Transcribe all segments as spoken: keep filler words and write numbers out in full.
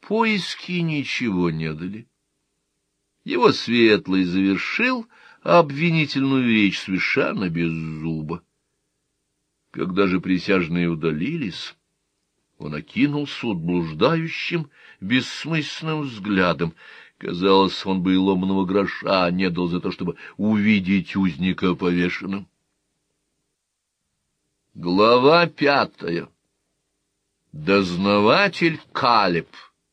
поиски ничего не дали. Его светлый завершил обвинительную речь совершенно без зуба. Когда же присяжные удалились, он окинул суд блуждающим, бессмысленным взглядом. Казалось, он бы и ломаного гроша не дал за то, чтобы увидеть узника повешенным. Глава пятая. Дознаватель Калеб.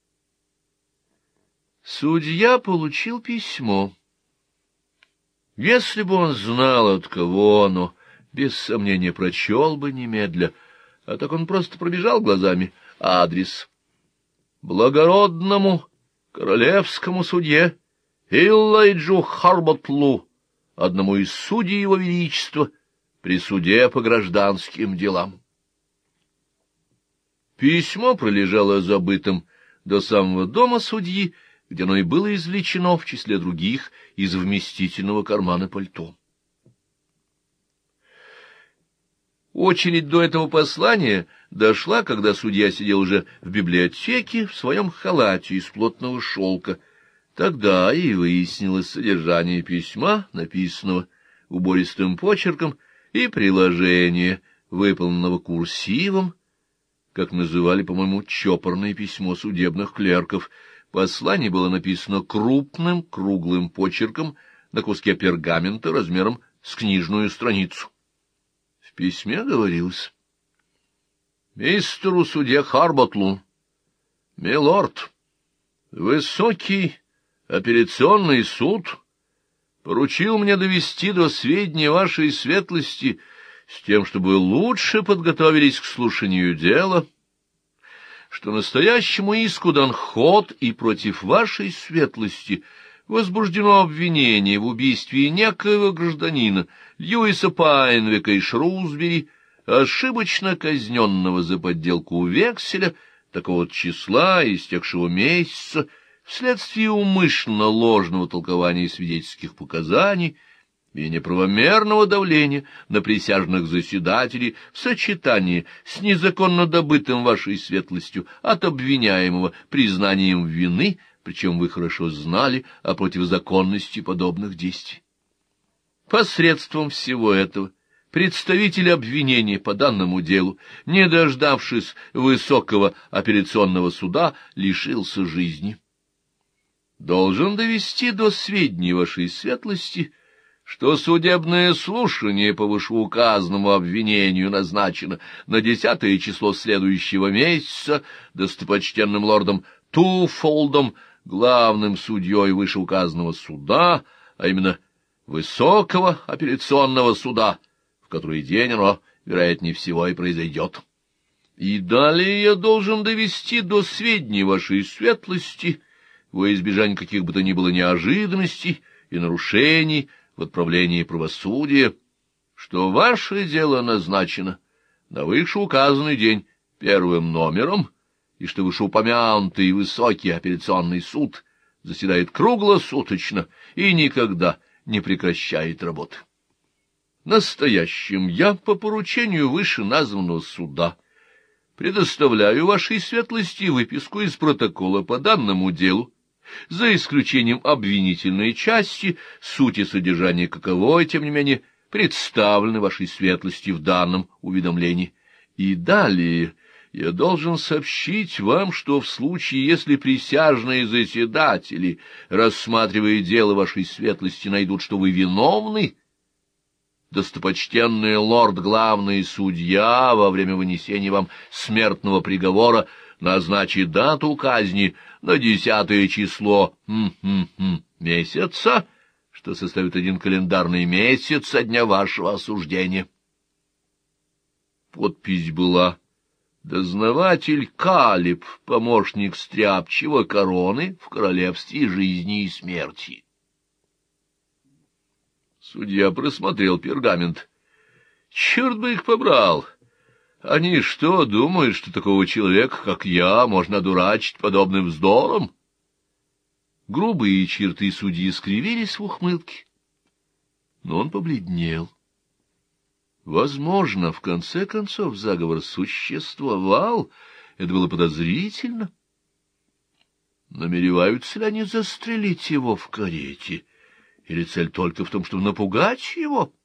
Судья получил письмо. Если бы он знал, от кого оно, без сомнения прочел бы немедля, а так он просто пробежал глазами адрес. Благородному королевскому судье Иллайджу Харботлу, одному из судей его величества, при суде по гражданским делам. Письмо пролежало забытым до самого дома судьи, где оно и было извлечено, в числе других, из вместительного кармана пальто. Очередь до этого послания дошла, когда судья сидел уже в библиотеке в своем халате из плотного шелка. Тогда и выяснилось содержание письма, написанного убористым почерком, и приложение, выполненного курсивом, как называли, по-моему, чопорное письмо судебных клерков. Послание было написано крупным круглым почерком на куске пергамента размером с книжную страницу. В письме говорилось: «Мистеру судье Харботлу, милорд, высокий апелляционный суд поручил мне довести до сведения вашей светлости с тем, чтобы лучше подготовились к слушанию дела, что настоящему иску дан ход, и против вашей светлости возбуждено обвинение в убийстве некоего гражданина Льюиса Пайнвика и Шрусбери, ошибочно казненного за подделку векселя такого числа, истекшего месяца, вследствие умышленно ложного толкования свидетельских показаний и неправомерного давления на присяжных заседателей в сочетании с незаконно добытым вашей светлостью от обвиняемого признанием вины, причем вы хорошо знали о противозаконности подобных действий. Посредством всего этого представитель обвинения по данному делу, не дождавшись высокого апелляционного суда, лишился жизни. Должен довести до сведения вашей светлости, что судебное слушание по вышеуказанному обвинению назначено на десятое число следующего месяца достопочтенным лордом Туфолдом, главным судьей вышеуказанного суда, а именно высокого апелляционного суда, в который день оно, вероятнее всего, и произойдет. И далее я должен довести до сведения вашей светлости, во избежание каких бы то ни было неожиданностей и нарушений в отправлении правосудия, что ваше дело назначено на вышеуказанный день первым номером, и что вышеупомянутый высокий апелляционный суд заседает круглосуточно и никогда не прекращает работы. Настоящим я по поручению вышеназванного суда предоставляю вашей светлости выписку из протокола по данному делу, за исключением обвинительной части, суть и содержание каковой, тем не менее, представлены вашей светлости в данном уведомлении. И далее я должен сообщить вам, что в случае, если присяжные заседатели, рассматривая дело вашей светлости, найдут, что вы виновны, достопочтенный лорд-главный судья во время вынесения вам смертного приговора назначит дату казни на десятое число м-м-м, месяца, что составит один календарный месяц со дня вашего осуждения. Подпись была: дознаватель Калеб, помощник стряпчего короны в королевстве жизни и смерти. Судья просмотрел пергамент. Черт бы их побрал! Они что, думают, что такого человека, как я, можно одурачить подобным вздором? Грубые черты судьи скривились в ухмылке, но он побледнел. Возможно, в конце концов заговор существовал, это было подозрительно. намереваются ли они застрелить его в карете? Или цель только в том, чтобы напугать его?